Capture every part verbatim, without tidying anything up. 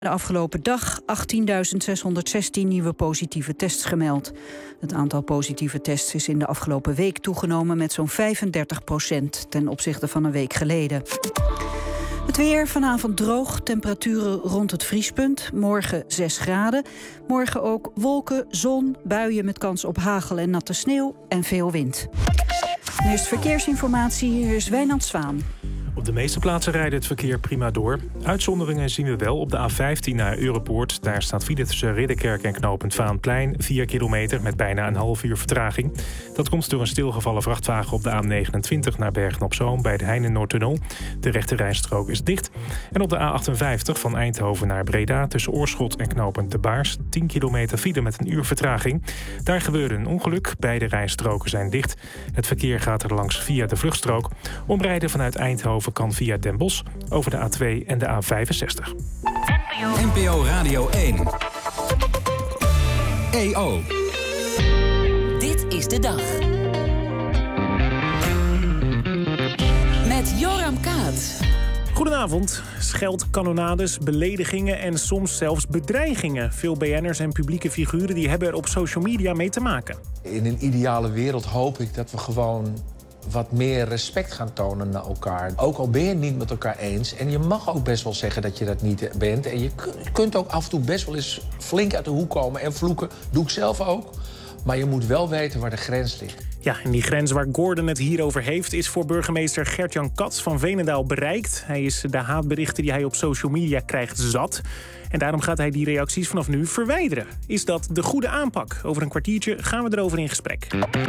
De afgelopen dag achttienduizend zeshonderdzestien nieuwe positieve tests gemeld. Het aantal positieve tests is in de afgelopen week toegenomen met zo'n vijfendertig procent ten opzichte van een week geleden. Het weer, vanavond droog, temperaturen rond het vriespunt. Morgen zes graden. Morgen ook wolken, zon, buien met kans op hagel en natte sneeuw en veel wind. Nu is verkeersinformatie, hier is Wijnand Zwaan. Op de meeste plaatsen rijdt het verkeer prima door. Uitzonderingen zien we wel op de A vijftien naar Europoort. Daar staat file tussen Ridderkerk en knooppunt Vaanplein. vier kilometer met bijna een half uur vertraging. Dat komt door een stilgevallen vrachtwagen op de A negenentwintig naar Bergen-op-Zoom bij de Heine-Noordtunnel. De rechte rijstrook is dicht. En op de A achtenvijftig van Eindhoven naar Breda tussen Oorschot en knooppunt De Baars. tien kilometer file met een uur vertraging. Daar gebeurde een ongeluk. Beide rijstroken zijn dicht. Het verkeer gaat er langs via de vluchtstrook. Omrijden vanuit Eindhoven kan via Den Bosch over de A twee en de A vijfenzestig. N P O Radio één. E O. Dit is de dag. Met Joram Kaat. Goedenavond. Scheldkanonades, beledigingen en soms zelfs bedreigingen. Veel B N'ers en publieke figuren die hebben er op social media mee te maken. In een ideale wereld hoop ik dat we gewoon wat meer respect gaan tonen naar elkaar. Ook al ben je het niet met elkaar eens. En je mag ook best wel zeggen dat je dat niet bent. En je kunt ook af en toe best wel eens flink uit de hoek komen en vloeken. Doe ik zelf ook. Maar je moet wel weten waar de grens ligt. Ja, en die grens waar Gordon het hier over heeft is voor burgemeester Gert-Jan Kats van Veenendaal bereikt. Hij is de haatberichten die hij op social media krijgt zat. En daarom gaat hij die reacties vanaf nu verwijderen. Is dat de goede aanpak? Over een kwartiertje gaan we erover in gesprek.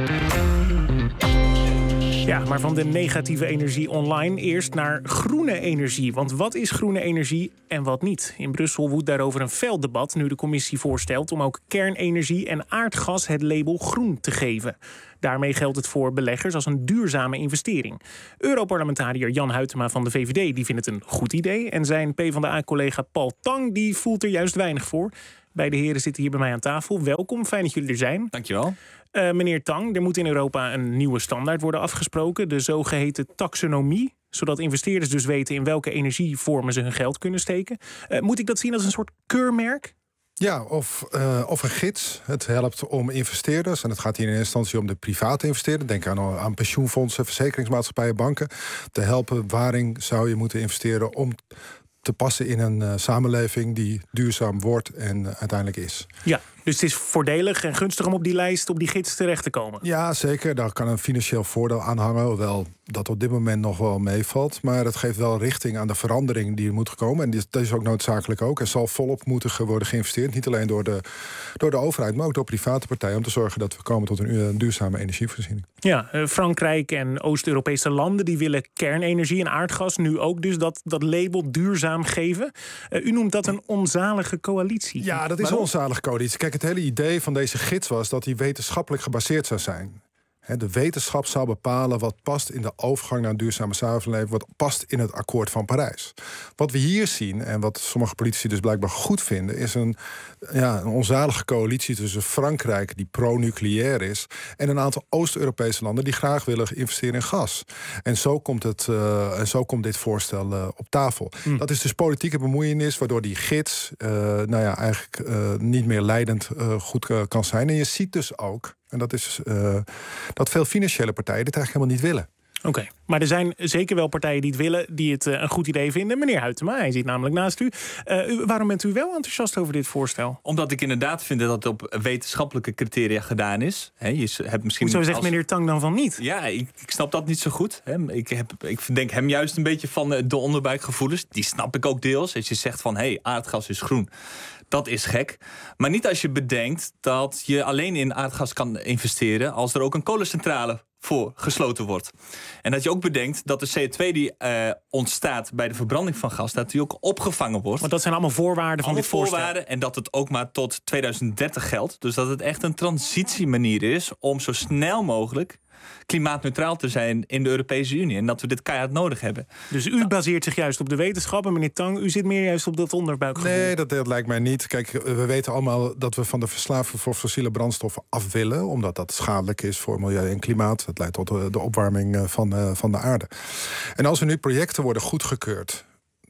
Ja, maar van de negatieve energie online eerst naar groene energie. Want wat is groene energie en wat niet? In Brussel woedt daarover een fel debat nu de commissie voorstelt om ook kernenergie en aardgas het label groen te geven. Daarmee geldt het voor beleggers als een duurzame investering. Europarlementariër Jan Huytema van de V V D die vindt het een goed idee. En zijn PvdA-collega Paul Tang die voelt er juist weinig voor. Beide heren zitten hier bij mij aan tafel. Welkom, fijn dat jullie er zijn. Dankjewel. Uh, meneer Tang, er moet in Europa een nieuwe standaard worden afgesproken. De zogeheten taxonomie. Zodat investeerders dus weten in welke energievormen ze hun geld kunnen steken. Uh, moet ik dat zien als een soort keurmerk? Ja, of, uh, of een gids. Het helpt om investeerders. En het gaat hier in eerste instantie om de private investeerder. Denk aan, aan pensioenfondsen, verzekeringsmaatschappijen, banken. Te helpen waarin zou je moeten investeren om te passen in een uh, samenleving die duurzaam wordt en uh, uiteindelijk is. Ja, dus het is voordelig en gunstig om op die lijst, op die gids terecht te komen. Ja, zeker. Daar kan een financieel voordeel aan hangen. Hoewel dat op dit moment nog wel meevalt. Maar het geeft wel richting aan de verandering die er moet komen. En dat is ook noodzakelijk ook. Er zal volop moeten worden geïnvesteerd. Niet alleen door de, door de overheid, maar ook door private partijen. Om te zorgen dat we komen tot een, een duurzame energievoorziening. Ja, Frankrijk en Oost-Europese landen die willen kernenergie en aardgas nu ook dus dat, dat label duurzaam geven. Uh, u noemt dat een onzalige coalitie. Ja, dat is een onzalige coalitie. Kijk, het hele idee van deze gids was dat die wetenschappelijk gebaseerd zou zijn. De wetenschap zou bepalen wat past in de overgang naar een duurzame samenleving, wat past in het akkoord van Parijs. Wat we hier zien, en wat sommige politici dus blijkbaar goed vinden, is een, ja, een onzalige coalitie tussen Frankrijk, die pro-nucleair is, en een aantal Oost-Europese landen die graag willen investeren in gas. En zo komt, het, uh, en zo komt dit voorstel uh, op tafel. Mm. Dat is dus politieke bemoeienis, waardoor die gids uh, nou ja, eigenlijk uh, niet meer leidend uh, goed uh, kan zijn. En je ziet dus ook, en dat is uh, dat veel financiële partijen dit eigenlijk helemaal niet willen. Oké, okay. Maar er zijn zeker wel partijen die het willen, die het uh, een goed idee vinden. Meneer Huytema, hij zit namelijk naast u. Uh, u. Waarom bent u wel enthousiast over dit voorstel? Omdat ik inderdaad vind dat het op wetenschappelijke criteria gedaan is. He, je hebt misschien Hoezo zegt als... meneer Tang dan van niet? Ja, ik, ik snap dat niet zo goed. He, ik, heb, ik denk hem juist een beetje van de onderbuikgevoelens. Die snap ik ook deels. Als je zegt van, hé, hey, aardgas is groen. Dat is gek. Maar niet als je bedenkt dat je alleen in aardgas kan investeren als er ook een kolencentrale voor gesloten wordt. En dat je ook bedenkt dat de C O twee die uh, ontstaat bij de verbranding van gas, dat die ook opgevangen wordt. Want dat zijn allemaal voorwaarden van dit voorstel. Voorwaarden, en dat het ook maar tot tweeduizend dertig geldt. Dus dat het echt een transitiemanier is om zo snel mogelijk klimaatneutraal te zijn in de Europese Unie. En dat we dit keihard nodig hebben. Dus u baseert zich juist op de wetenschap. En meneer Tang, u zit meer juist op dat onderbuikgevoel. Nee, dat, dat lijkt mij niet. Kijk, we weten allemaal dat we van de verslaving voor fossiele brandstoffen af willen. Omdat dat schadelijk is voor milieu en klimaat. Het leidt tot de opwarming van, van de aarde. En als er nu projecten worden goedgekeurd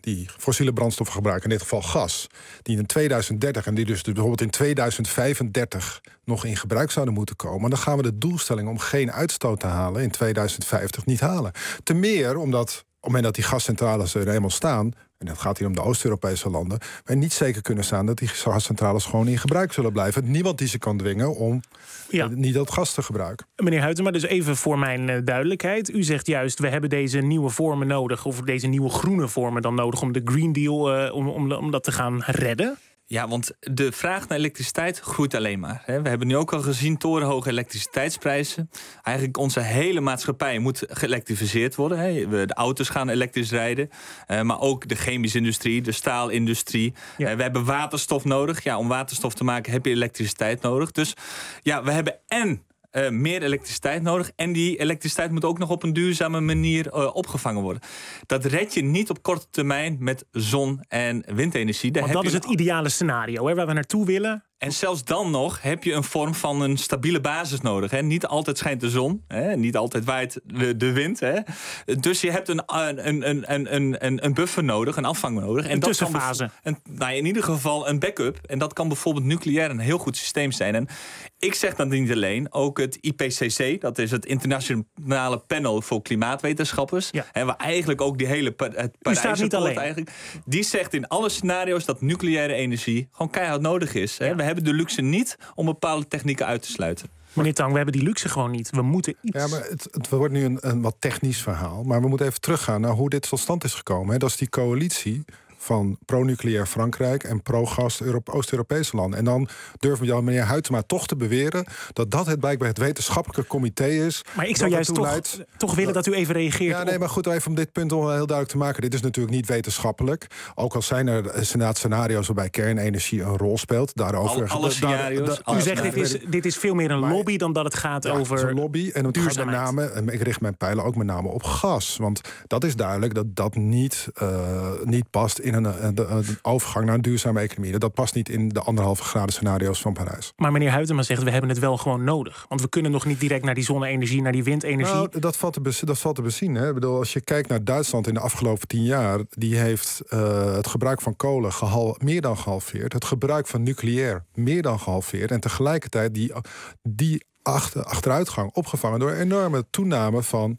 die fossiele brandstoffen gebruiken, in dit geval gas, die in tweeduizend dertig en die dus bijvoorbeeld in tweeduizend vijfendertig nog in gebruik zouden moeten komen, dan gaan we de doelstelling om geen uitstoot te halen in tweeduizend vijftig niet halen. Ten meer omdat op het moment dat die gascentrales er eenmaal staan, en dat gaat hier om de Oost-Europese landen, wij niet zeker kunnen staan dat die gascentrales gewoon in gebruik zullen blijven. Niemand die ze kan dwingen om ja. niet dat gas te gebruiken. Meneer Huytema, dus even voor mijn uh, duidelijkheid. U zegt juist, we hebben deze nieuwe vormen nodig, of deze nieuwe groene vormen dan nodig om de Green Deal, uh, om, om, om dat te gaan redden. Ja, want de vraag naar elektriciteit groeit alleen maar. We hebben nu ook al gezien torenhoge elektriciteitsprijzen. Eigenlijk onze hele maatschappij moet geëlektrificeerd worden. De auto's gaan elektrisch rijden. Maar ook de chemische industrie, de staalindustrie. Ja. We hebben waterstof nodig. Ja, om waterstof te maken heb je elektriciteit nodig. Dus ja, we hebben en Uh, meer elektriciteit nodig. En die elektriciteit moet ook nog op een duurzame manier uh, opgevangen worden. Dat red je niet op korte termijn met zon- en windenergie. Daar Want dat is het ideale scenario, hè, waar we naartoe willen. En zelfs dan nog heb je een vorm van een stabiele basis nodig. Hè. Niet altijd schijnt de zon, hè. Niet altijd waait de, de wind. Hè. Dus je hebt een, een, een, een, een, een buffer nodig, een afvang nodig. En een dat tussenfase. Kan een, nou, in ieder geval een backup. En dat kan bijvoorbeeld nucleair een heel goed systeem zijn. En ik zeg dat niet alleen. Ook het I P C C, dat is het Internationale Panel voor Klimaatwetenschappers. Ja. Hè, waar eigenlijk ook die hele pa- het Parijsakkoord eigenlijk. Die zegt in alle scenario's dat nucleaire energie gewoon keihard nodig is. Hè. Ja. We hebben de luxe niet om bepaalde technieken uit te sluiten. Meneer Tang, we hebben die luxe gewoon niet. We moeten iets. Ja, maar het, het wordt nu een, een wat technisch verhaal. Maar we moeten even teruggaan naar hoe dit tot stand is gekomen. Hè. Dat is die coalitie van pro-nucleair Frankrijk en pro-gas Oost-Europese landen. En dan durven we meneer Huytema toch te beweren dat dat het blijkbaar het wetenschappelijke comité is. Maar ik zou juist toch, leidt, toch willen dat u even reageert. Ja, nee, maar goed, even om dit punt al heel duidelijk te maken. Dit is natuurlijk niet wetenschappelijk. Ook al zijn er scenario's waarbij kernenergie een rol speelt. Daarover. Al, alle scenario's. U zegt dit is, dit is veel meer een lobby maar, dan dat het gaat ja, over. Het is een lobby en het gaat met name. En ik richt mijn pijlen ook met name op gas, want dat is duidelijk dat dat niet, uh, niet past in Een, een, een overgang naar een duurzame economie. Dat past niet in de anderhalve graden scenario's van Parijs. Maar meneer Huytema zegt, we hebben het wel gewoon nodig. Want we kunnen nog niet direct naar die zonne-energie, naar die windenergie. Nou, dat valt te, bez- dat valt te bezien. Hè. Ik bedoel, als je kijkt naar Duitsland in de afgelopen tien jaar, die heeft uh, het gebruik van kolen gehal- meer dan gehalveerd. Het gebruik van nucleair meer dan gehalveerd. En tegelijkertijd die, die achter, achteruitgang opgevangen door een enorme toename van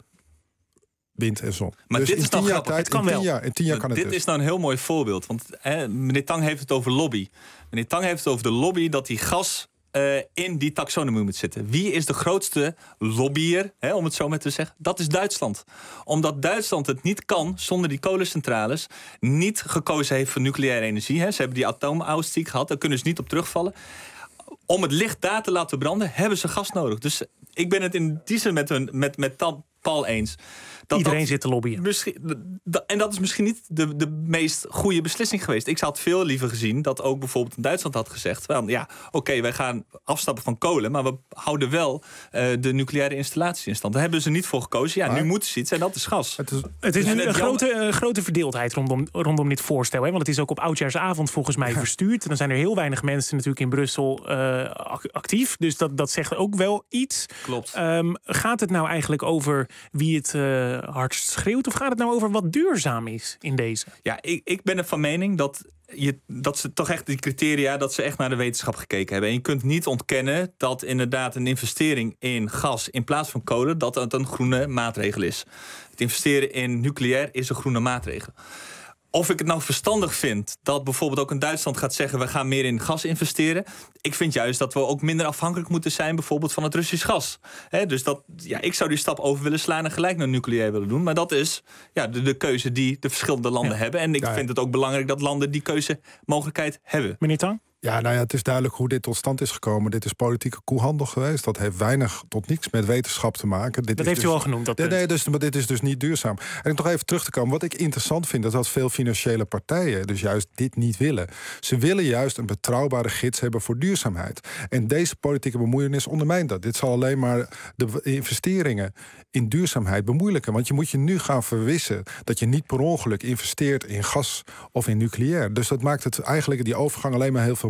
wind en zon. Maar dus dit in is tien nou jaar grappig. tijd, Het kan in tien wel. jaar, in tien jaar kan het dit dus. is nou een heel mooi voorbeeld. Want hè, meneer Tang heeft het over lobby. Meneer Tang heeft het over de lobby dat die gas uh, in die taxonomie moet zitten. Wie is de grootste lobbyer, hè, om het zo maar te zeggen? Dat is Duitsland. Omdat Duitsland het niet kan zonder die kolencentrales, niet gekozen heeft voor nucleaire energie. Hè. Ze hebben die atoomausstieg gehad, daar kunnen ze niet op terugvallen. Om het licht daar te laten branden, hebben ze gas nodig. Dus ik ben het in die zin met, hun, met, met Paul eens. Dat Iedereen dat zit te lobbyen. Misschien, en dat is misschien niet de, de meest goede beslissing geweest. Ik had veel liever gezien dat ook bijvoorbeeld in Duitsland had gezegd, van, ja, oké, okay, wij gaan afstappen van kolen, maar we houden wel uh, de nucleaire installaties in stand. Daar hebben ze niet voor gekozen. Ja, maar nu moeten ze iets en dat is gas. Het is, het is nu een grote, uh, grote verdeeldheid rondom, rondom dit voorstel. Hè? Want het is ook op oudjaarsavond volgens mij verstuurd. En dan zijn er heel weinig mensen natuurlijk in Brussel uh, actief. Dus dat, dat zegt ook wel iets. Klopt. Um, gaat het nou eigenlijk over wie het uh, hardst schreeuwt? Of gaat het nou over wat duurzaam is in deze? Ja, ik, ik ben er van mening dat, je, dat ze toch echt die criteria, dat ze echt naar de wetenschap gekeken hebben. En je kunt niet ontkennen dat inderdaad een investering in gas in plaats van kolen, dat dat een groene maatregel is. Het investeren in nucleair is een groene maatregel. Of ik het nou verstandig vind dat bijvoorbeeld ook in Duitsland gaat zeggen, we gaan meer in gas investeren. Ik vind juist dat we ook minder afhankelijk moeten zijn bijvoorbeeld van het Russisch gas. He, dus dat, ja, ik zou die stap over willen slaan en gelijk naar nucleair willen doen. Maar dat is ja, de, de keuze die de verschillende landen ja. hebben. En ik ja, vind het ook belangrijk dat landen die keuzemogelijkheid hebben. Meneer Tang? Ja, nou ja, het is duidelijk hoe dit tot stand is gekomen. Dit is politieke koehandel geweest. Dat heeft weinig tot niks met wetenschap te maken. Dit dat is heeft dus, u al genoemd, dat nee, nee, dus, maar dit is dus niet duurzaam. En ik nog even terug te komen. Wat ik interessant vind, is dat veel financiële partijen dus juist dit niet willen. Ze willen juist een betrouwbare gids hebben voor duurzaamheid. En deze politieke bemoeienis ondermijnt dat. Dit zal alleen maar de investeringen in duurzaamheid bemoeilijken. Want je moet je nu gaan verwissen dat je niet per ongeluk investeert in gas of in nucleair. Dus dat maakt het eigenlijk die overgang alleen maar heel veel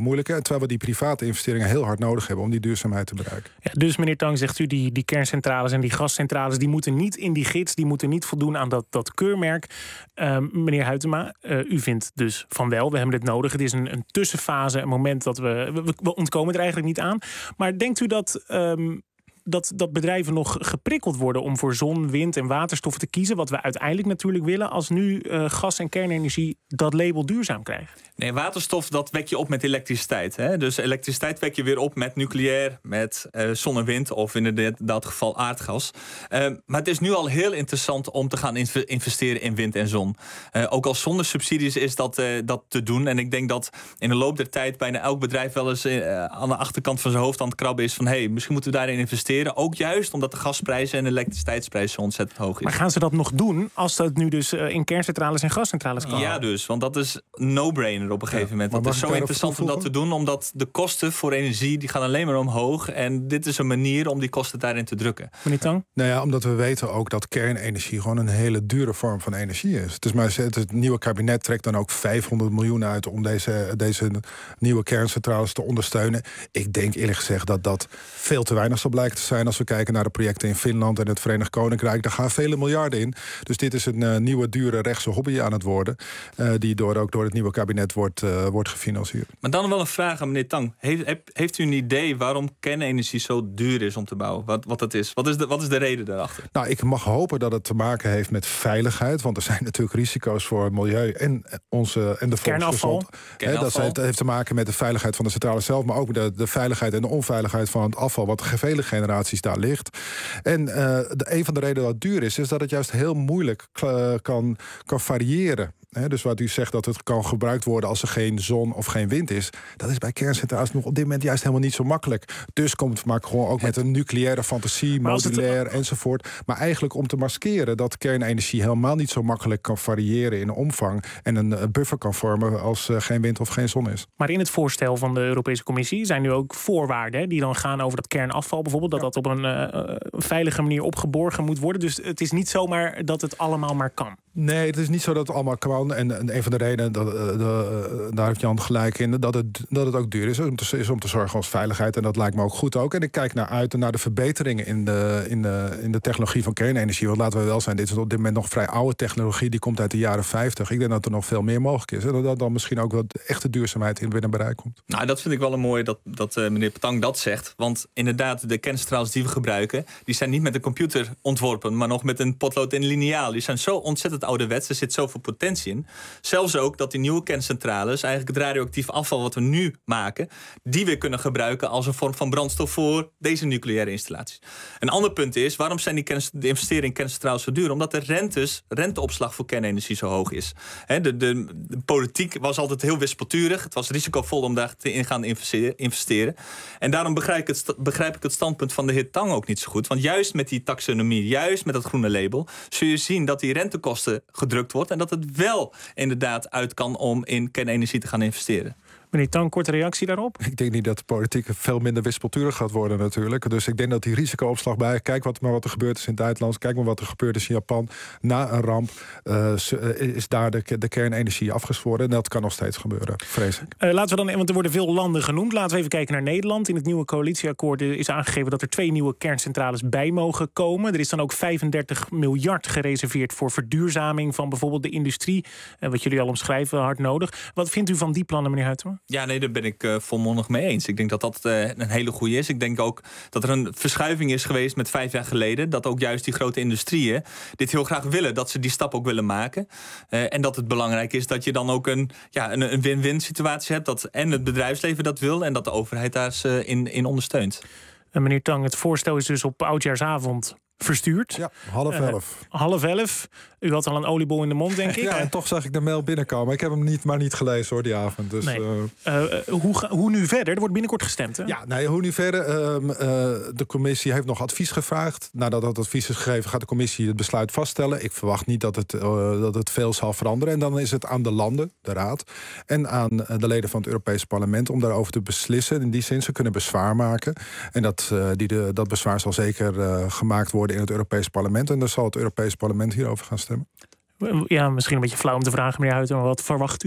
moeilijk. Terwijl we die private investeringen heel hard nodig hebben om die duurzaamheid te bereiken. Ja, dus meneer Tang, zegt u, die, die kerncentrales en die gascentrales, die moeten niet in die gids, die moeten niet voldoen aan dat, dat keurmerk. Uh, meneer Huytema, uh, u vindt dus van wel, we hebben dit nodig. Het is een, een tussenfase, een moment dat we, we, we ontkomen er eigenlijk niet aan. Maar denkt u dat... Um, Dat, dat bedrijven nog geprikkeld worden om voor zon, wind en waterstoffen te kiezen, wat we uiteindelijk natuurlijk willen, als nu uh, gas- en kernenergie dat label duurzaam krijgen? Nee, waterstof, dat wek je op met elektriciteit. Hè? Dus elektriciteit wek je weer op met nucleair, met uh, zon en wind, of in dat geval aardgas. Uh, maar het is nu al heel interessant om te gaan investeren in wind en zon. Uh, ook al zonder subsidies is dat, uh, dat te doen. En ik denk dat in de loop der tijd bijna elk bedrijf wel eens uh, aan de achterkant van zijn hoofd aan het krabben is van hé, hey, misschien moeten we daarin investeren. Ook juist omdat de gasprijzen en de elektriciteitsprijzen zo ontzettend hoog is. Maar gaan ze dat nog doen als dat nu dus uh, in kerncentrales en gascentrales kan? Ja, dus, want dat is no-brainer op een gegeven ja, moment. Dat is zo interessant om dat te doen, omdat de kosten voor energie die gaan alleen maar omhoog. En dit is een manier om die kosten daarin te drukken. Meneer Tang? Nou ja, omdat we weten ook dat kernenergie gewoon een hele dure vorm van energie is. Het, is maar, het nieuwe kabinet trekt dan ook vijfhonderd miljoen uit om deze, deze nieuwe kerncentrales te ondersteunen. Ik denk eerlijk gezegd dat dat veel te weinig zal blijken te zijn als we kijken naar de projecten in Finland en het Verenigd Koninkrijk. Daar gaan vele miljarden in. Dus dit is een uh, nieuwe, dure rechtse hobby aan het worden, Uh, die door, ook door het nieuwe kabinet wordt, uh, wordt gefinancierd. Maar dan wel een vraag aan meneer Tang. Heeft, heeft, heeft u een idee waarom kernenergie zo duur is om te bouwen? Wat, wat dat is? Wat is, de, wat is de reden daarachter? Nou, ik mag hopen dat het te maken heeft met veiligheid. Want er zijn natuurlijk risico's voor het milieu en, onze, en de volksgezondheid. Dat heeft, heeft te maken met de veiligheid van de centrale zelf, maar ook de, de veiligheid en de onveiligheid van het afval, wat vele generaties daar ligt. En uh, de, een van de redenen dat het duur is, is dat het juist heel moeilijk uh, kan, kan variëren. He, dus wat u zegt dat het kan gebruikt worden als er geen zon of geen wind is, dat is bij kerncentrales nog op dit moment juist helemaal niet zo makkelijk. Dus komt het maar gewoon ook met een nucleaire fantasie, modulair het... enzovoort. Maar eigenlijk om te maskeren dat kernenergie helemaal niet zo makkelijk kan variëren in omvang en een buffer kan vormen als uh, geen wind of geen zon is. Maar in het voorstel van de Europese Commissie zijn nu ook voorwaarden hè, die dan gaan over dat kernafval bijvoorbeeld, dat ja. dat op een uh, veilige manier opgeborgen moet worden. Dus het is niet zomaar dat het allemaal maar kan. Nee, het is niet zo dat het allemaal kan. En, en een van de redenen, dat, uh, de, daar heeft Jan gelijk in, dat het, dat het ook duur is om, te, is om te zorgen als veiligheid. En dat lijkt me ook goed ook. En ik kijk naar uit naar de verbeteringen in de, in, de, in de technologie van kernenergie. Want laten we wel zijn, dit is op dit moment nog vrij oude technologie. Die komt uit de jaren vijftig. Ik denk dat er nog veel meer mogelijk is. En dat dan misschien ook wel echte duurzaamheid in binnen bereik komt. Nou, dat vind ik wel een mooi dat, dat uh, meneer Tang dat zegt. Want inderdaad, de kerncentrales die we gebruiken, die zijn niet met een computer ontworpen, maar nog met een potlood en liniaal. Die zijn zo ontzettend ouderwets. Er zit zoveel potentie in. Zelfs ook dat die nieuwe kerncentrales eigenlijk het radioactief afval wat we nu maken, die we kunnen gebruiken als een vorm van brandstof voor deze nucleaire installaties. Een ander punt is, waarom zijn die kern, de investeringen in kerncentrales zo duur? Omdat de rentes, renteopslag voor kernenergie zo hoog is. He, de, de, de politiek was altijd heel wispelturig. Het was risicovol om daar te in gaan investeren. En daarom begrijp ik, het, begrijp ik het standpunt van de heer Tang ook niet zo goed. Want juist met die taxonomie, juist met dat groene label, zul je zien dat die rentekosten gedrukt wordt en dat het wel inderdaad uit kan om in kernenergie te gaan investeren. Meneer Tang, korte reactie daarop? Ik denk niet dat de politiek veel minder wispelturig gaat worden natuurlijk. Dus ik denk dat die risicoopslag bij... Kijk wat, maar wat er gebeurd is in Duitsland. Kijk maar wat er gebeurd is in Japan. Na een ramp uh, is daar de, de kernenergie afgezworen. En dat kan nog steeds gebeuren, vrees ik. Uh, laten we dan, want er worden veel landen genoemd. Laten we even kijken naar Nederland. In het nieuwe coalitieakkoord is aangegeven dat er twee nieuwe kerncentrales bij mogen komen. Er is dan ook vijfendertig miljard gereserveerd voor verduurzaming van bijvoorbeeld de industrie. Uh, wat jullie al omschrijven, hard nodig. Wat vindt u van die plannen, meneer Huytema? Ja, nee, daar ben ik uh, volmondig mee eens. Ik denk dat dat uh, een hele goede is. Ik denk ook dat er een verschuiving is geweest met vijf jaar geleden. Dat ook juist die grote industrieën dit heel graag willen. Dat ze die stap ook willen maken. Uh, en dat het belangrijk is dat je dan ook een, ja, een, een win-win situatie hebt. Dat en het bedrijfsleven dat wil en dat de overheid daar uh, in, in ondersteunt. Uh, meneer Tang, het voorstel is dus op oudjaarsavond verstuurd. Ja, half elf. Uh, half elf. U had al een oliebol in de mond, denk ik. Ja, en toch zag ik de mail binnenkomen. Ik heb hem niet, maar niet gelezen hoor, die avond. Dus, nee. uh, uh, hoe, hoe nu verder? Er wordt binnenkort gestemd, hè? Ja, nee, hoe nu verder? Uh, uh, de commissie heeft nog advies gevraagd. Nadat dat advies is gegeven, gaat de commissie het besluit vaststellen. Ik verwacht niet dat het, uh, dat het veel zal veranderen. En dan is het aan de landen, de Raad, en aan de leden van het Europese Parlement om daarover te beslissen. In die zin, ze kunnen bezwaar maken. En dat, uh, die de, dat bezwaar zal zeker uh, gemaakt worden in het Europese Parlement. En dan zal het Europese Parlement hierover gaan stemmen. Ja, misschien een beetje flauw om te vragen, meneer Huytema, maar wat verwacht u?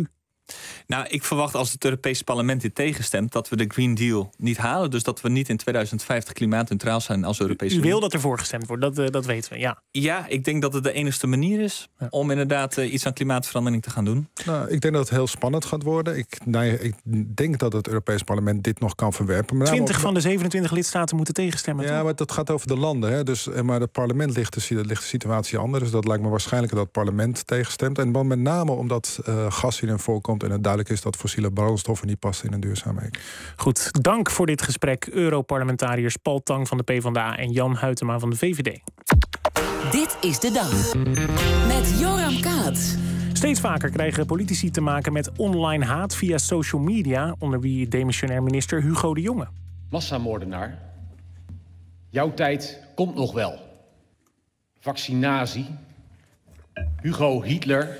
Nou, ik verwacht als het Europese parlement dit tegenstemt dat we de Green Deal niet halen. Dus dat we niet in tweeduizend vijftig klimaatneutraal zijn als Europese U Unie. wil dat er voor gestemd wordt, dat, uh, dat weten we, ja. Ja, ik denk dat het de enige manier is ja. om inderdaad uh, iets aan klimaatverandering te gaan doen. Nou, ik denk dat het heel spannend gaat worden. Ik, nee, ik denk dat het Europese parlement dit nog kan verwerpen. Maar twintig van de zevenentwintig lidstaten moeten tegenstemmen. Ja, toch? Maar dat gaat over de landen. Hè? Dus, maar het parlement ligt de, ligt de situatie anders. Dus dat lijkt me waarschijnlijk dat het parlement tegenstemt. En dan met name omdat uh, gas hierin voorkomt en het duidelijk is dat fossiele brandstoffen niet passen in een duurzaamheid. Goed, dank voor dit gesprek. Europarlementariërs Paul Tang van de PvdA en Jan Huytema van de V V D. Dit is de dag. Met Joram Kaats. Steeds vaker krijgen politici te maken met online haat via social media, onder wie demissionair minister Hugo de Jonge. Massamoordenaar. Jouw tijd komt nog wel. Vaccinatie. Hugo Hitler.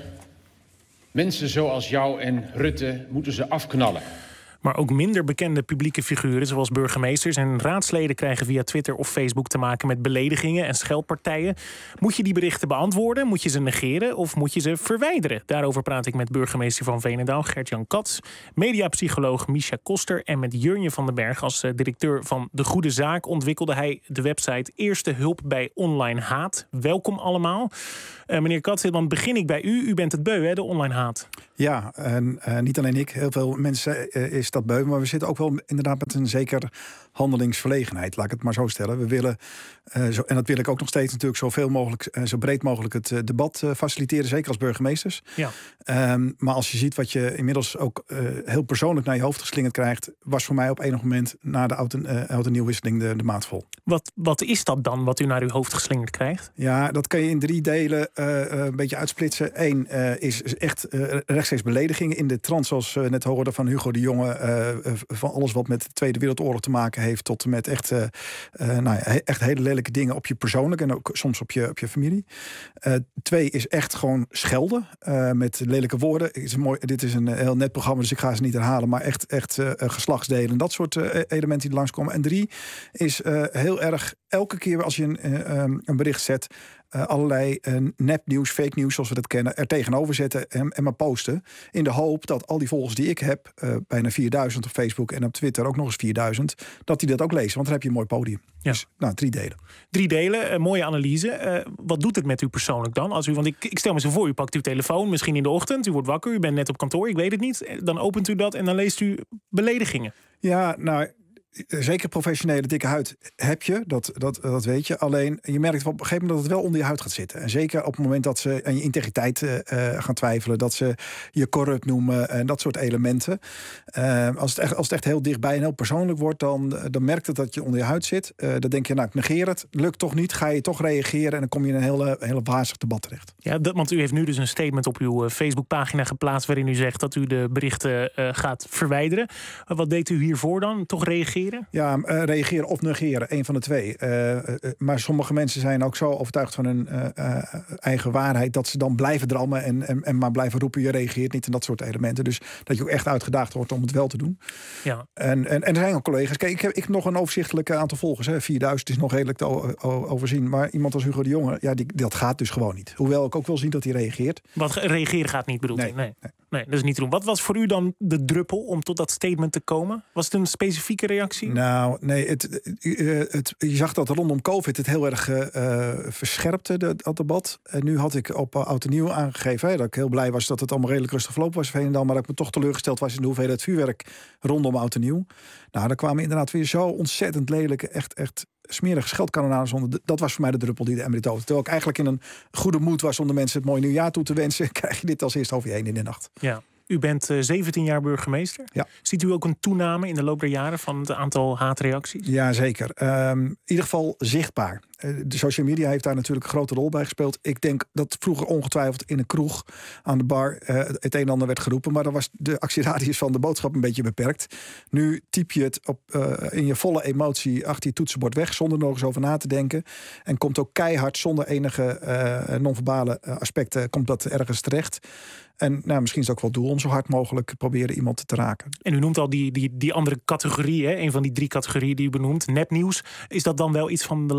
Mensen zoals jou en Rutte moeten ze afknallen. Maar ook minder bekende publieke figuren, zoals burgemeesters en raadsleden, krijgen via Twitter of Facebook te maken met beledigingen en scheldpartijen. Moet je die berichten beantwoorden? Moet je ze negeren of moet je ze verwijderen? Daarover praat ik met burgemeester van Veenendaal, Gert-Jan Kats, mediapsycholoog Misha Koster en met Jurjen van den Berg. Als directeur van De Goede Zaak ontwikkelde hij de website Eerste Hulp bij Online Haat. Welkom allemaal. Uh, meneer Kats, dan begin ik bij u. U bent het beu, hè, de online haat. Ja, en uh, niet alleen ik. Heel veel mensen uh, is dat beu. Maar we zitten ook wel inderdaad met een zeker handelingsverlegenheid. Laat ik het maar zo stellen. We willen, uh, zo, en dat wil ik ook nog steeds natuurlijk, zoveel mogelijk, uh, zo breed mogelijk het uh, debat uh, faciliteren. Zeker als burgemeesters. Ja. Um, maar als je ziet wat je inmiddels ook uh, heel persoonlijk naar je hoofd geslingerd krijgt, was voor mij op enig moment na de oud en, uh, oud en nieuwwisseling de, de maand vol. Wat, wat is dat dan, wat u naar uw hoofd geslingerd krijgt? Ja, dat kan je in drie delen uh, uh, een beetje uitsplitsen. Eén uh, is, is echt uh, rechtstreeks beledigingen in de trant, zoals we net hoorden van Hugo de Jonge, uh, uh, van alles wat met de Tweede Wereldoorlog te maken heeft, tot en met echt, uh, uh, nou ja, he, echt hele lelijke dingen op je persoonlijk en ook soms op je, op je familie. Uh, twee is echt gewoon schelden uh, met lelijke woorden. Het is een mooi, dit is een heel net programma, dus ik ga ze niet herhalen, maar echt, echt uh, geslachtsdelen en dat soort uh, elementen die langskomen. En drie is uh, heel erg elke keer als je een, uh, um, een bericht zet, Uh, allerlei uh, nepnieuws, fake nieuws zoals we dat kennen, er tegenover zetten en, en maar posten. In de hoop dat al die volgers die ik heb, uh, bijna vierduizend op Facebook en op Twitter ook nog eens vierduizend, dat die dat ook lezen. Want dan heb je een mooi podium. Ja. Dus nou, drie delen. Drie delen, uh, mooie analyse. Uh, wat doet het met u persoonlijk dan? Als u, want ik, ik stel me zo voor, u pakt uw telefoon, misschien in de ochtend, u wordt wakker, u bent net op kantoor, ik weet het niet. Dan opent u dat en dan leest u beledigingen. Ja, nou, zeker professionele dikke huid heb je, dat, dat, dat weet je. Alleen je merkt op een gegeven moment dat het wel onder je huid gaat zitten. En zeker op het moment dat ze aan je integriteit uh, gaan twijfelen, dat ze je corrupt noemen en dat soort elementen. Uh, als, het echt, als het echt heel dichtbij en heel persoonlijk wordt, dan, dan merkt het dat je onder je huid zit. Uh, dan denk je, nou, ik negeer het. Lukt toch niet, ga je toch reageren en dan kom je in een hele, hele wazig debat terecht. Ja, dat, want u heeft nu dus een statement op uw Facebookpagina geplaatst waarin u zegt dat u de berichten uh, gaat verwijderen. Uh, wat deed u hiervoor dan? Toch reageren? Ja, uh, reageren of negeren, een van de twee. Uh, uh, maar sommige mensen zijn ook zo overtuigd van hun uh, uh, eigen waarheid dat ze dan blijven drammen en, en, en maar blijven roepen, je reageert niet en dat soort elementen. Dus dat je ook echt uitgedaagd wordt om het wel te doen. Ja. En, en, en er zijn ook collega's. Kijk, ik heb, ik heb nog een overzichtelijk aantal volgers. Hè. vierduizend is nog redelijk te o- o- overzien. Maar iemand als Hugo de Jonge, ja, die, dat gaat dus gewoon niet. Hoewel ik ook wil zien dat hij reageert. Wat reageren gaat niet, bedoelt nee, u? Nee. nee. Nee, dat is niet te doen. Wat was voor u dan de druppel om tot dat statement te komen? Was het een specifieke reactie? Nou, nee, het, uh, het, je zag dat rondom COVID het heel erg uh, verscherpte, de, dat debat. En nu had ik op uh, Oud en Nieuw aangegeven hè, dat ik heel blij was dat het allemaal redelijk rustig verlopen was in Veenendaal, maar dat ik me toch teleurgesteld was in de hoeveelheid vuurwerk rondom Oud en Nieuw. Nou, daar kwamen inderdaad weer zo ontzettend lelijke, echt, echt smerige scheldkanonades onder. Dat was voor mij de druppel die de emmer doodde. Terwijl ik eigenlijk in een goede moed was om de mensen het mooie nieuwjaar toe te wensen, krijg je dit als eerst over je heen in de nacht. Ja. U bent uh, zeventien jaar burgemeester. Ja. Ziet u ook een toename in de loop der jaren van het aantal haatreacties? Ja, zeker. Um, in ieder geval zichtbaar. Uh, de social media heeft daar natuurlijk een grote rol bij gespeeld. Ik denk dat vroeger ongetwijfeld in een kroeg aan de bar uh, het een en ander werd geroepen, maar dan was de actieradius van de boodschap een beetje beperkt. Nu typ je het op, uh, in je volle emotie achter je toetsenbord weg, zonder nog eens over na te denken. En komt ook keihard, zonder enige uh, non-verbale aspecten, komt dat ergens terecht. En nou, misschien is het ook wel doel om zo hard mogelijk proberen iemand te raken. En u noemt al die, die, die andere categorieën, een van die drie categorieën die u benoemt, nepnieuws. Is dat dan wel iets van de laatste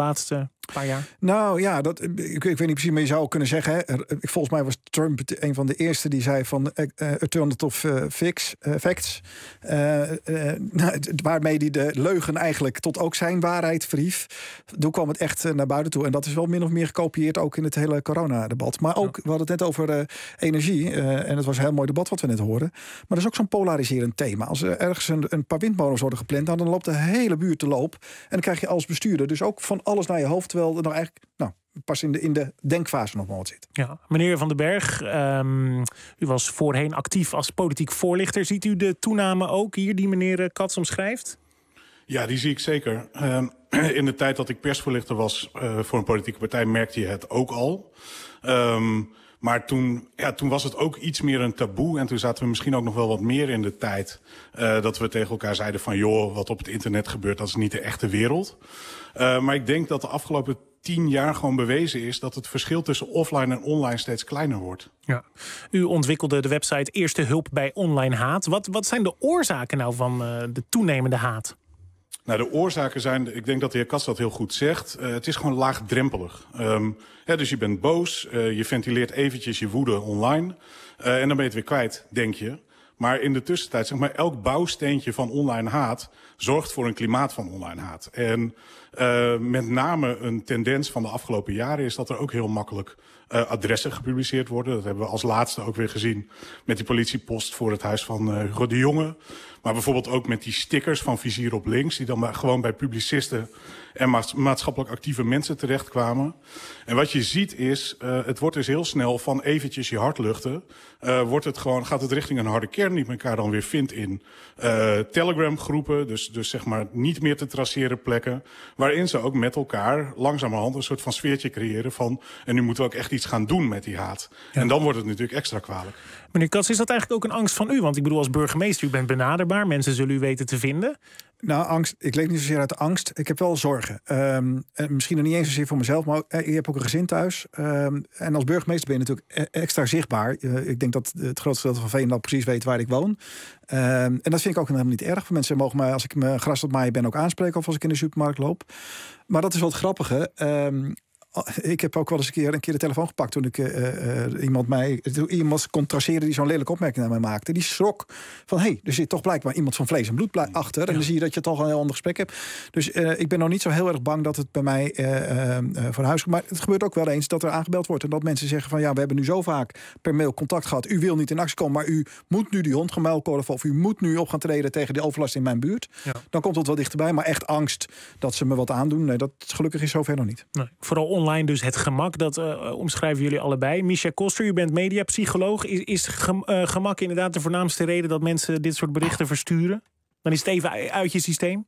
een paar jaar? Nou ja, dat, ik, ik weet niet precies, maar je zou kunnen zeggen... Hè, volgens mij was Trump een van de eerste die zei van... Uh, alternative uh, fix, uh, facts. Uh, uh, waarmee hij de leugen eigenlijk tot ook zijn waarheid verhief. Toen kwam het echt uh, naar buiten toe. En dat is wel min of meer gekopieerd ook in het hele coronadebat. Maar ook, we hadden het net over uh, energie. Uh, en het was een heel mooi debat wat we net hoorden. Maar dat is ook zo'n polariserend thema. Als er ergens een, een paar windmolens worden gepland... Nou, dan loopt de hele buurt te loop. En dan krijg je als bestuurder dus ook van alles naar je hoofd... terwijl er nog eigenlijk nou, pas in de, in de denkfase nog maar wat zit. Ja, meneer Van den Berg, um, u was voorheen actief als politiek voorlichter. Ziet u de toename ook hier die meneer Kats omschrijft? Ja, die zie ik zeker. Uh, in de tijd dat ik persvoorlichter was uh, voor een politieke partij... merkte je het ook al. Um, Maar toen, ja, toen was het ook iets meer een taboe. En toen zaten we misschien ook nog wel wat meer in de tijd... Uh, dat we tegen elkaar zeiden van... joh, wat op het internet gebeurt, dat is niet de echte wereld. Uh, maar ik denk dat de afgelopen tien jaar gewoon bewezen is... dat het verschil tussen offline en online steeds kleiner wordt. Ja. U ontwikkelde de website Eerste Hulp bij Online Haat. Wat, wat zijn de oorzaken nou van uh, de toenemende haat? Nou, de oorzaken zijn, ik denk dat de heer Kats dat heel goed zegt... Uh, het is gewoon laagdrempelig. Um, ja, dus je bent boos, uh, je ventileert eventjes je woede online... Uh, en dan ben je het weer kwijt, denk je. Maar in de tussentijd, zeg maar, elk bouwsteentje van online haat... zorgt voor een klimaat van online haat. En uh, met name een tendens van de afgelopen jaren... is dat er ook heel makkelijk uh, adressen gepubliceerd worden. Dat hebben we als laatste ook weer gezien... met die politiepost voor het huis van uh, Hugo de Jonge... Maar bijvoorbeeld ook met die stickers van Vizier op links... die dan bij, gewoon bij publicisten en maatschappelijk actieve mensen terechtkwamen. En wat je ziet is, uh, het wordt dus heel snel van eventjes je hart luchten... Uh, wordt het gewoon, gaat het richting een harde kern die elkaar dan weer vindt in uh, Telegram-groepen. Dus, dus zeg maar niet meer te traceren plekken... waarin ze ook met elkaar langzamerhand een soort van sfeertje creëren van... en nu moeten we ook echt iets gaan doen met die haat. Ja. En dan wordt het natuurlijk extra kwalijk. Meneer Kats, is dat eigenlijk ook een angst van u? Want ik bedoel, als burgemeester, u bent benaderbaar. Mensen zullen u weten te vinden. Nou, angst. Ik leef niet zozeer uit de angst. Ik heb wel zorgen. Um, misschien nog niet eens zozeer voor mezelf, maar ook, je hebt ook een gezin thuis. Um, en als burgemeester ben je natuurlijk extra zichtbaar. Uh, ik denk dat het grootste gedeelte van Veenendaal precies weet waar ik woon. Um, en dat vind ik ook helemaal niet erg. Mensen mogen mij, als ik mijn gras op maaien ben, ook aanspreken... of als ik in de supermarkt loop. Maar dat is wel het grappige. Um, Ik heb ook wel eens een keer, een keer de telefoon gepakt... toen ik uh, uh, iemand mij iemand kon traceren die zo'n lelijke opmerking naar mij maakte. Die schrok van, hé, hey, er zit toch blijkbaar iemand van vlees en bloed achter. En dan zie je dat je toch een heel ander gesprek hebt. Dus uh, ik ben nog niet zo heel erg bang dat het bij mij uh, uh, voor huis komt. Maar het gebeurt ook wel eens dat er aangebeld wordt. En dat mensen zeggen van, ja, we hebben nu zo vaak per mail contact gehad. U wil niet in actie komen, maar u moet nu die hond gaan muilkorven... of u moet nu op gaan treden tegen de overlast in mijn buurt. Ja. Dan komt het wel dichterbij. Maar echt angst dat ze me wat aandoen, nee, dat gelukkig is zover nog niet. Nee, vooral online dus het gemak, dat uh, omschrijven jullie allebei. Misha Koster, u bent mediapsycholoog. Is, is gem, uh, gemak inderdaad de voornaamste reden dat mensen dit soort berichten versturen? Dan is het even uit je systeem?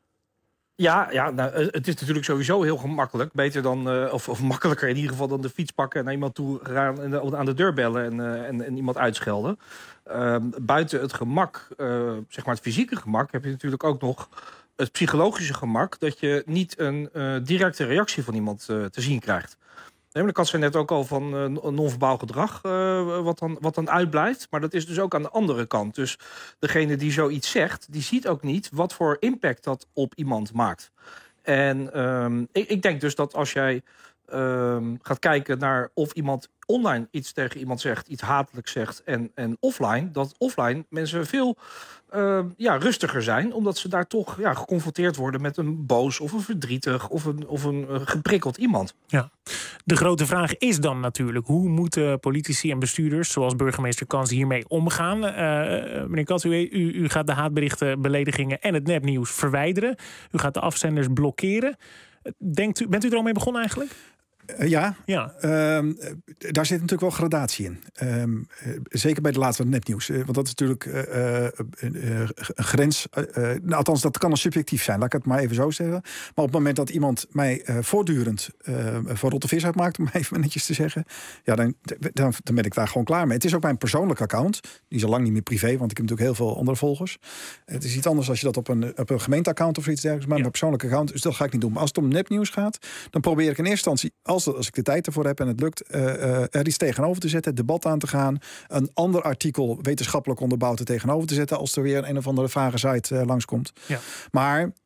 Ja, ja nou, het is natuurlijk sowieso heel gemakkelijk. Beter dan, uh, of, of makkelijker in ieder geval dan de fiets pakken... en naar iemand toe gaan en aan de deur bellen en, uh, en, en iemand uitschelden. Uh, buiten het gemak, uh, zeg maar het fysieke gemak... heb je natuurlijk ook nog het psychologische gemak... dat je niet een uh, directe reactie van iemand uh, te zien krijgt. Nee, maar ik had ze net ook al van uh, non-verbaal gedrag uh, wat, dan, wat dan uitblijft. Maar dat is dus ook aan de andere kant. Dus degene die zoiets zegt, die ziet ook niet wat voor impact dat op iemand maakt. En um, ik, ik denk dus dat als jij um, gaat kijken naar of iemand online iets tegen iemand zegt, iets hatelijks zegt en, en offline, dat offline mensen veel uh, ja, rustiger zijn, omdat ze daar toch ja, geconfronteerd worden met een boos of een verdrietig of een, of een uh, geprikkeld iemand. Ja. De grote vraag is dan natuurlijk, hoe moeten politici en bestuurders, zoals burgemeester Kans, hiermee omgaan? Uh, meneer Kats, u, u, u gaat de haatberichten, beledigingen en het nepnieuws verwijderen. U gaat de afzenders blokkeren. Denkt u, bent u er al mee begonnen eigenlijk? Uh, ja, ja. Uh, daar zit natuurlijk wel gradatie in. Uh, uh, zeker bij de laatste nepnieuws. Uh, want dat is natuurlijk uh, uh, uh, een grens. Uh, uh, nou, althans, dat kan al subjectief zijn. Laat ik het maar even zo zeggen. Maar op het moment dat iemand mij uh, voortdurend uh, van rotte vis uitmaakt... om even netjes te zeggen... ja, dan, dan, dan ben ik daar gewoon klaar mee. Het is ook mijn persoonlijke account. Die is al lang niet meer privé, want ik heb natuurlijk heel veel andere volgers. Het is iets anders als je dat op een, op een gemeenteaccount of iets dergelijks... maar ja. Mijn persoonlijke account, dus dat ga ik niet doen. Maar als het om nepnieuws gaat, dan probeer ik in eerste instantie... Als, als ik de tijd ervoor heb en het lukt, uh, uh, er iets tegenover te zetten, het debat aan te gaan, een ander artikel wetenschappelijk onderbouwd er tegenover te zetten als er weer een of andere vage site uh, langskomt. Ja. Maar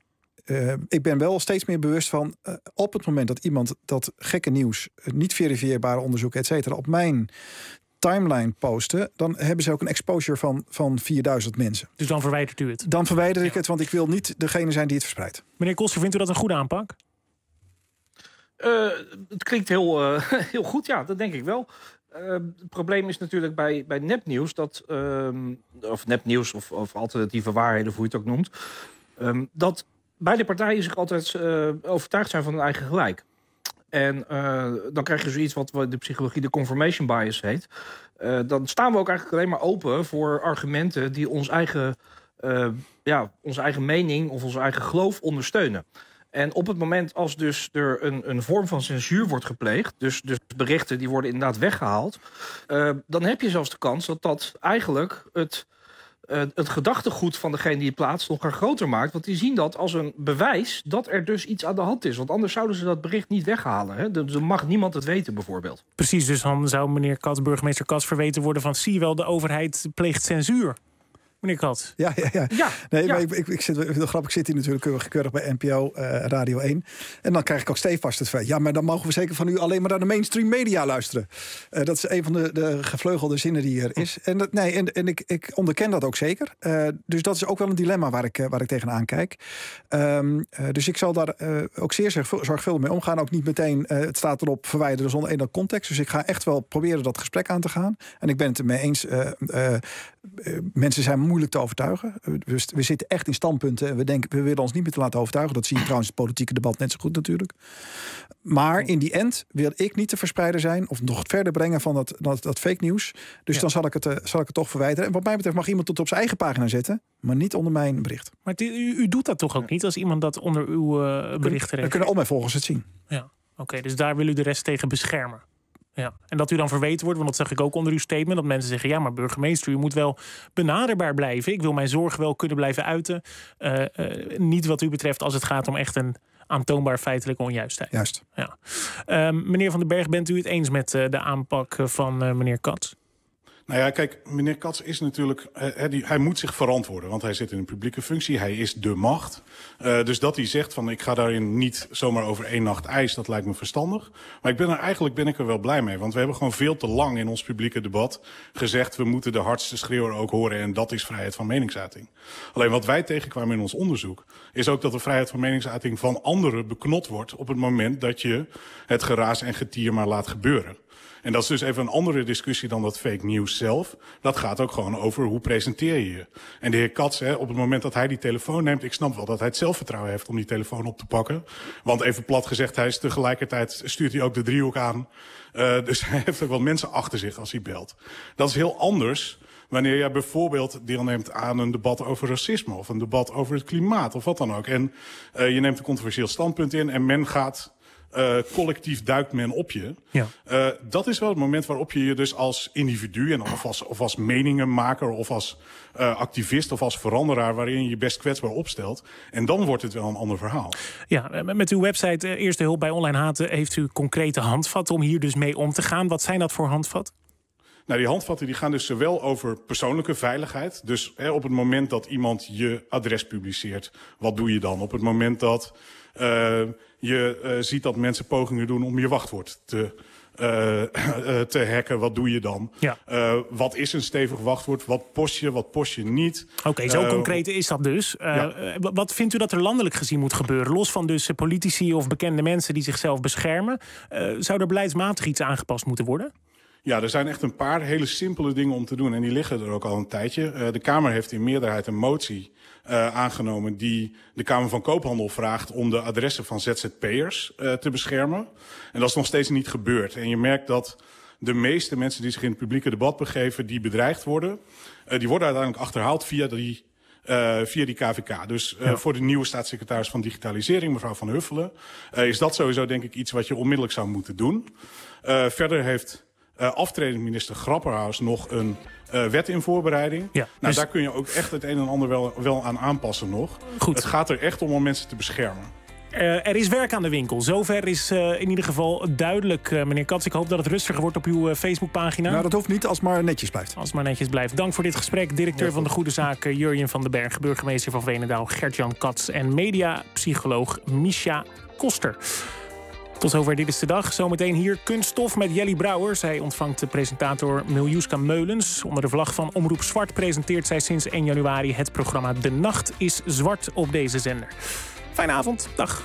uh, ik ben wel steeds meer bewust van... Uh, op het moment dat iemand dat gekke nieuws... Uh, niet verifieerbare onderzoeken, et cetera... op mijn timeline posten... dan hebben ze ook een exposure van, van vierduizend mensen. Dus dan verwijdert u het? Dan verwijder ik het, want ik wil niet degene zijn die het verspreidt. Meneer Koster, vindt u dat een goede aanpak? Uh, het klinkt heel, uh, heel goed, ja, dat denk ik wel. Uh, het probleem is natuurlijk bij, bij nepnieuws... Dat, uh, of nepnieuws of, of alternatieve waarheden, hoe je het ook noemt... Um, dat beide partijen zich altijd uh, overtuigd zijn van hun eigen gelijk. En uh, dan krijg je zoiets wat de psychologie de confirmation bias heet. Uh, dan staan we ook eigenlijk alleen maar open voor argumenten... die ons eigen, uh, ja, onze eigen mening of onze eigen geloof ondersteunen. En op het moment als dus er een, een vorm van censuur wordt gepleegd... dus, dus berichten die worden inderdaad weggehaald... Uh, dan heb je zelfs de kans dat dat eigenlijk het... Uh, het gedachtegoed van degene die het plaatst nog groter maakt. Want die zien dat als een bewijs dat er dus iets aan de hand is. Want anders zouden ze dat bericht niet weghalen. Hè? Dus dan mag niemand het weten bijvoorbeeld. Precies, dus dan zou meneer Katz, burgemeester Katz, verweten worden van... zie je wel, de overheid pleegt censuur. Meneer Katz. Ja, ja, ja. ja nee, ja. maar ik, ik, ik zit, heel grappig, ik zit hier natuurlijk keurig, keurig bij N P O uh, Radio één. En dan krijg ik ook stevast het feit... ja, maar dan mogen we zeker van u alleen maar naar de mainstream media luisteren. Uh, dat is een van de, de gevleugelde zinnen die er is. En, dat, nee, en, en ik, ik onderken dat ook zeker. Uh, dus dat is ook wel een dilemma waar ik, uh, waar ik tegenaan kijk. Um, uh, dus ik zal daar uh, ook zeer zorgvuldig mee omgaan. Ook niet meteen, uh, het staat erop, verwijderen zonder enige context. Dus ik ga echt wel proberen dat gesprek aan te gaan. En ik ben het ermee eens... Uh, uh, uh, mensen zijn moeilijk te overtuigen. We, we zitten echt in standpunten en we denken, we willen ons niet meer te laten overtuigen. Dat zie je trouwens in het politieke debat net zo goed natuurlijk. Maar in die end wil ik niet te verspreiden zijn of nog verder brengen van dat, dat, dat fake nieuws. Dus ja. dan zal ik, het, uh, zal ik het toch verwijderen. En wat mij betreft mag iemand het op zijn eigen pagina zetten, maar niet onder mijn bericht. Maar u, u doet dat toch ook niet als iemand dat onder uw uh, bericht reageert? Dan kunnen al mijn volgers het zien. Ja, oké. Okay, dus daar wil u de rest tegen beschermen. Ja. En dat u dan verweten wordt, want dat zag ik ook onder uw statement... dat mensen zeggen, ja, maar burgemeester, u moet wel benaderbaar blijven. Ik wil mijn zorg wel kunnen blijven uiten. Uh, uh, niet wat u betreft als het gaat om echt een aantoonbaar feitelijke onjuistheid. Juist. Ja. Uh, meneer Van den Berg, bent u het eens met uh, de aanpak van uh, meneer Katz? Nou ja, kijk, meneer Katz is natuurlijk... Uh, die, hij moet zich verantwoorden, want hij zit in een publieke functie. Hij is de macht. Uh, dus dat hij zegt van, ik ga daarin niet zomaar over één nacht ijs... dat lijkt me verstandig. Maar ik ben er, eigenlijk ben ik er wel blij mee. Want we hebben gewoon veel te lang in ons publieke debat gezegd... we moeten de hardste schreeuwer ook horen en dat is vrijheid van meningsuiting. Alleen wat wij tegenkwamen in ons onderzoek... is ook dat de vrijheid van meningsuiting van anderen beknot wordt... op het moment dat je het geraas en getier maar laat gebeuren. En dat is dus even een andere discussie dan dat fake news zelf. Dat gaat ook gewoon over hoe presenteer je je. En de heer Katz, hè, op het moment dat hij die telefoon neemt... ik snap wel dat hij het zelfvertrouwen heeft om die telefoon op te pakken. Want even plat gezegd, hij is tegelijkertijd stuurt hij ook de driehoek aan. Uh, dus hij heeft ook wel mensen achter zich als hij belt. Dat is heel anders... wanneer jij bijvoorbeeld deelneemt aan een debat over racisme... of een debat over het klimaat of wat dan ook. En uh, je neemt een controversieel standpunt in en men gaat... Uh, collectief duikt men op je. Ja. Uh, dat is wel het moment waarop je je dus als individu... en of als, of als meningenmaker of als uh, activist of als veranderaar... waarin je je best kwetsbaar opstelt. En dan wordt het wel een ander verhaal. Ja, met uw website uh, Eerste Hulp bij Online Haten... heeft u concrete handvatten om hier dus mee om te gaan. Wat zijn dat voor handvatten? Nou, die handvatten die gaan dus zowel over persoonlijke veiligheid. Dus hè, op het moment dat iemand je adres publiceert, wat doe je dan? Op het moment dat uh, je uh, ziet dat mensen pogingen doen om je wachtwoord te, uh, uh, te hacken, wat doe je dan? Ja. Uh, wat is een stevig wachtwoord? Wat post je, wat post je niet? Oké, okay, zo uh, concreet is dat dus. Uh, ja. Wat vindt u dat er landelijk gezien moet gebeuren? Los van dus politici of bekende mensen die zichzelf beschermen. Uh, zou er beleidsmatig iets aangepast moeten worden? Ja, er zijn echt een paar hele simpele dingen om te doen. En die liggen er ook al een tijdje. Uh, de Kamer heeft in meerderheid een motie uh, aangenomen... die de Kamer van Koophandel vraagt om de adressen van Z Z P'ers uh, te beschermen. En dat is nog steeds niet gebeurd. En je merkt dat de meeste mensen die zich in het publieke debat begeven... die bedreigd worden, uh, die worden uiteindelijk achterhaald via die... Uh, via die K V K. Dus uh, ja. voor de nieuwe staatssecretaris van Digitalisering, mevrouw Van Huffelen... Uh, is dat sowieso denk ik iets wat je onmiddellijk zou moeten doen. Uh, verder heeft... Uh, aftredend minister Grapperhaus nog een uh, wet in voorbereiding. Ja, nou, dus... daar kun je ook echt het een en ander wel, wel aan aanpassen nog. Goed. Het gaat er echt om om mensen te beschermen. Uh, er is werk aan de winkel. Zover is uh, in ieder geval duidelijk, uh, meneer Katz. Ik hoop dat het rustiger wordt op uw uh, Facebookpagina. Nou, dat hoeft niet, als het maar netjes blijft. Als het maar netjes blijft. Dank voor dit gesprek. Directeur van de Goede Zaak, uh, Jurjen van den Berg. Burgemeester van Veenendaal, Gert-Jan Katz. En mediapsycholoog Misha Koster. Tot zover Dit is de Dag. Zometeen hier Kunststof met Jelly Brouwer. Zij ontvangt de presentator Miljuska Meulens. Onder de vlag van Omroep Zwart presenteert zij sinds één januari... het programma De Nacht is Zwart op deze zender. Fijne avond. Dag.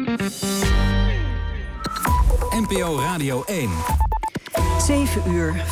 N P O Radio één. zeven uur.